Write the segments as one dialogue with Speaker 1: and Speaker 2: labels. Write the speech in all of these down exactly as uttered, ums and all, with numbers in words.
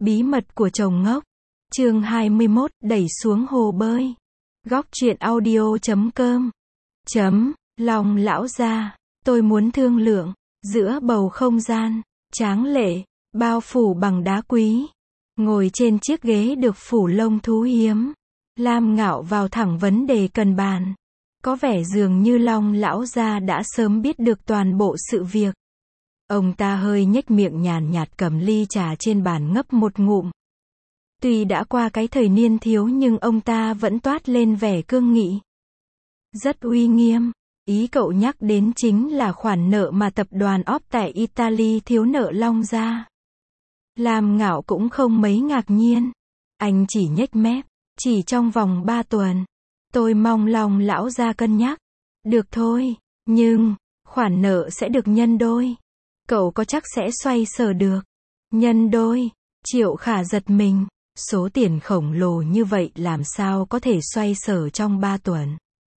Speaker 1: Bí mật của chồng ngốc. Chương hai mươi mốt, đẩy xuống hồ bơi. Góc truyện audio chấm com. Chấm, Long lão gia, tôi muốn thương lượng, giữa bầu không gian, tráng lệ, bao phủ bằng đá quý. Ngồi trên chiếc ghế được phủ lông thú hiếm. Lam Ngạo vào thẳng vấn đề cần bàn. Có vẻ dường như Long lão gia đã sớm biết được toàn bộ sự việc. Ông ta hơi nhếch miệng nhàn nhạt cầm ly trà trên bàn ngấp một ngụm. Tuy đã qua cái thời niên thiếu nhưng ông ta vẫn toát lên vẻ cương nghị. Rất uy nghiêm. Ý cậu nhắc đến chính là khoản nợ mà tập đoàn óp tại Italy thiếu nợ Long gia. Lam Ngạo cũng không mấy ngạc nhiên. Anh chỉ nhếch mép. Chỉ trong vòng ba tuần. Tôi mong Long lão gia cân nhắc. Được thôi. Nhưng, khoản nợ sẽ được nhân đôi. Cậu có chắc sẽ xoay sở được. Nhân đôi. Triệu Khả giật mình. Số tiền khổng lồ như vậy làm sao có thể xoay sở trong ba tuần.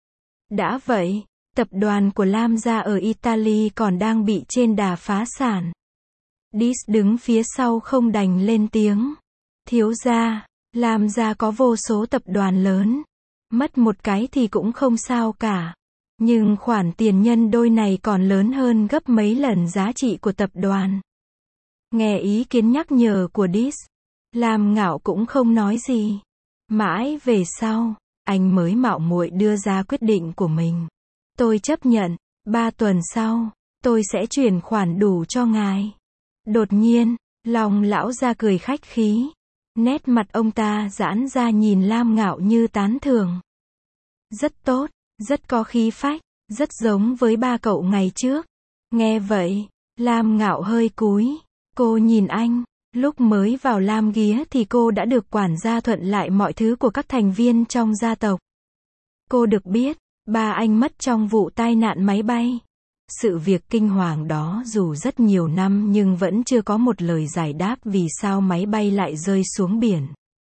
Speaker 1: Đã vậy, tập đoàn của Lam gia ở Italy còn đang bị trên đà phá sản. Dis đứng phía sau không đành lên tiếng. Thiếu gia, Lam gia có vô số tập đoàn lớn. Mất một cái thì cũng không sao cả. Nhưng khoản tiền nhân đôi này còn lớn hơn gấp mấy lần giá trị của tập đoàn. Nghe ý kiến nhắc nhở của Dis, Lam Ngạo cũng không nói gì. Mãi về sau, anh mới mạo muội đưa ra quyết định của mình. Tôi chấp nhận, ba tuần sau, tôi sẽ chuyển khoản đủ cho ngài. Đột nhiên, Long lão gia cười khách khí. Nét mặt ông ta giãn ra nhìn Lam Ngạo như tán thưởng. Rất tốt, rất có khí phách, rất giống với ba cậu ngày trước. Nghe vậy, Lam Ngạo hơi cúi. Cô nhìn anh. Lúc mới vào Lam Ghía thì cô đã được quản gia thuận lại mọi thứ của các thành viên trong gia tộc. Cô được biết, ba anh mất trong vụ tai nạn máy bay. Sự việc kinh hoàng đó dù rất nhiều năm nhưng vẫn chưa có một lời giải đáp vì sao máy bay lại rơi xuống biển.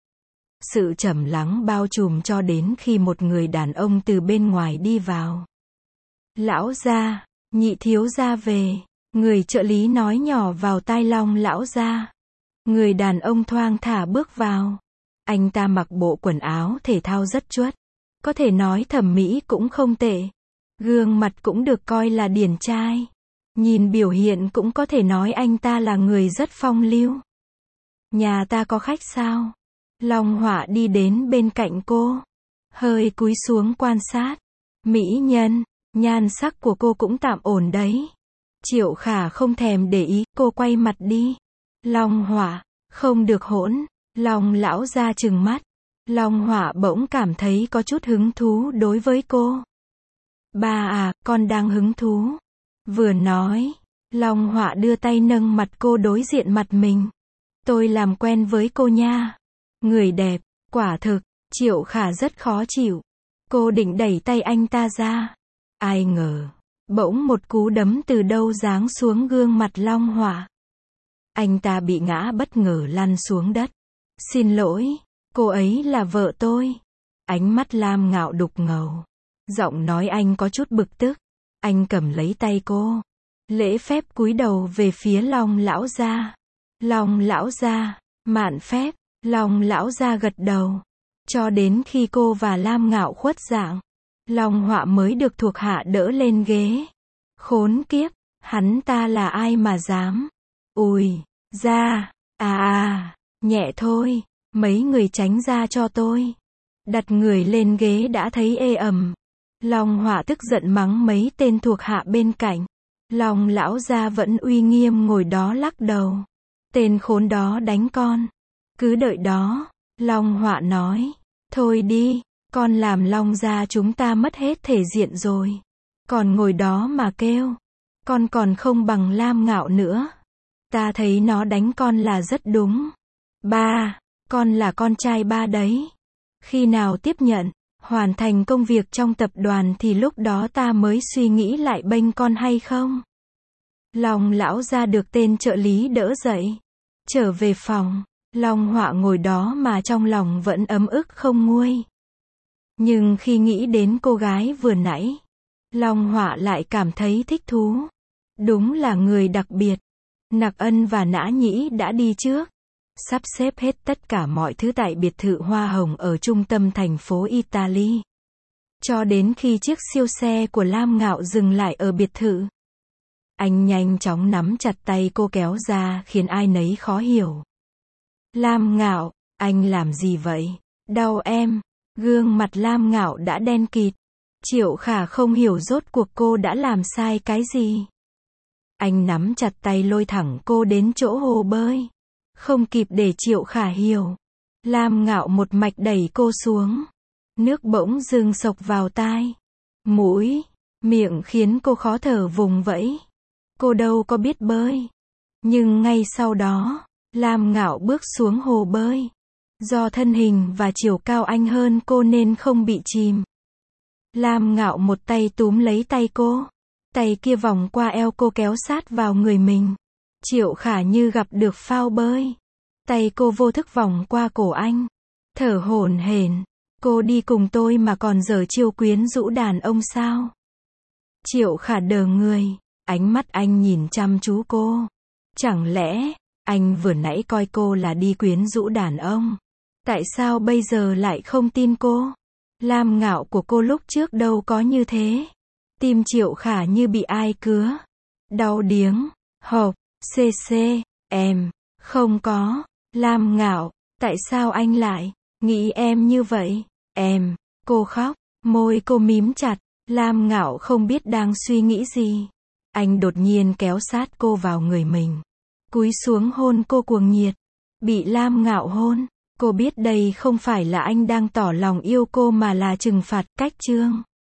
Speaker 1: Sự trầm lắng bao trùm cho đến khi một người đàn ông từ bên ngoài đi vào. Lão gia, nhị thiếu gia về. Người trợ lý nói nhỏ vào tai Long lão gia. Người đàn ông thoang thả bước vào. Anh ta mặc bộ quần áo thể thao rất chuất. Có thể nói thẩm mỹ cũng không tệ. Gương mặt cũng được coi là điển trai. Nhìn biểu hiện cũng có thể nói anh ta là người rất phong lưu. Nhà ta có khách sao? Long Họa đi đến bên cạnh cô. Hơi cúi xuống quan sát. Mỹ nhân, nhan sắc của cô cũng tạm ổn đấy. Triệu Khả không thèm để ý, cô quay mặt đi. Long Họa, không được hỗn. Long lão ra trừng mắt. Long Họa bỗng cảm thấy có chút hứng thú đối với cô. Ba à, con đang hứng thú. Vừa nói, Long Họa đưa tay nâng mặt cô đối diện mặt mình. Tôi làm quen với cô nha. Người đẹp, quả thực. Triệu Khả rất khó chịu. Cô định đẩy tay anh ta ra. Ai ngờ, bỗng một cú đấm từ đâu giáng xuống gương mặt Long Họa. Anh ta bị ngã bất ngờ lăn xuống đất. Xin lỗi, cô ấy là vợ tôi. Ánh mắt Lam Ngạo đục ngầu. Giọng nói anh có chút bực tức. Anh cầm lấy tay cô. Lễ phép cúi đầu về phía Long lão gia. Long lão gia, mạn phép. Long lão gia gật đầu. Cho đến khi cô và Lam Ngạo khuất dạng, Long Họa mới được thuộc hạ đỡ lên ghế. Khốn kiếp, hắn ta là ai mà dám. Ui, ra, à à, nhẹ thôi, mấy người tránh ra cho tôi. Đặt người lên ghế đã thấy ê ẩm. Long Họa tức giận mắng mấy tên thuộc hạ bên cạnh. Long lão gia vẫn uy nghiêm ngồi đó lắc đầu. Tên khốn đó đánh con. Cứ đợi đó, Long Họa nói. Thôi đi, con làm Long gia chúng ta mất hết thể diện rồi. Còn ngồi đó mà kêu. Con còn không bằng Lam Ngạo nữa. Ta thấy nó đánh con là rất đúng. Ba, con là con trai ba đấy. Khi nào tiếp nhận, hoàn thành công việc trong tập đoàn thì lúc đó ta mới suy nghĩ lại bênh con hay không. Long lão gia được tên trợ lý đỡ dậy. Trở về phòng, Long Họa ngồi đó mà trong lòng vẫn ấm ức không nguôi. Nhưng khi nghĩ đến cô gái vừa nãy, Long Họa lại cảm thấy thích thú. Đúng là người đặc biệt. Nặc Ân và Nã Nhĩ đã đi trước. sắp xếp hết tất cả mọi thứ tại biệt thự hoa hồng ở trung tâm thành phố Italy. Cho đến khi chiếc siêu xe của Lam Ngạo dừng lại ở biệt thự. Anh nhanh chóng nắm chặt tay cô kéo ra khiến ai nấy khó hiểu. Lam Ngạo, anh làm gì vậy? Đau em. Gương mặt Lam Ngạo đã đen kịt. Triệu Khả không hiểu rốt cuộc cô đã làm sai cái gì. Anh nắm chặt tay lôi thẳng cô đến chỗ hồ bơi. Không kịp để Triệu Khả hiểu. Lam Ngạo một mạch đẩy cô xuống. Nước bỗng dưng xộc vào tai, mũi, miệng khiến cô khó thở vùng vẫy. Cô đâu có biết bơi. Nhưng ngay sau đó, Lam Ngạo bước xuống hồ bơi. Do thân hình và chiều cao anh hơn cô nên không bị chìm. Lam Ngạo một tay túm lấy tay cô. Tay kia vòng qua eo cô kéo sát vào người mình. Triệu Khả như gặp được phao bơi. Tay cô vô thức vòng qua cổ anh. Thở hổn hển. Cô đi cùng tôi mà còn giở chiêu quyến rũ đàn ông sao? Triệu Khả đờ người. Ánh mắt anh nhìn chăm chú cô. Chẳng lẽ, anh vừa nãy coi cô là đi quyến rũ đàn ông? Tại sao bây giờ lại không tin cô? Lam Ngạo của cô lúc trước đâu có như thế. Tim Triệu Khả như bị ai cứa. Đau điếng. Hộc. Xê xê. Em. Không có. Lam Ngạo. Tại sao anh lại nghĩ em như vậy? Em. Cô khóc. Môi cô mím chặt. Lam Ngạo không biết đang suy nghĩ gì. Anh đột nhiên kéo sát cô vào người mình. Cúi xuống hôn cô cuồng nhiệt. Bị Lam Ngạo hôn. Cô biết đây không phải là anh đang tỏ lòng yêu cô mà là trừng phạt, cách chương.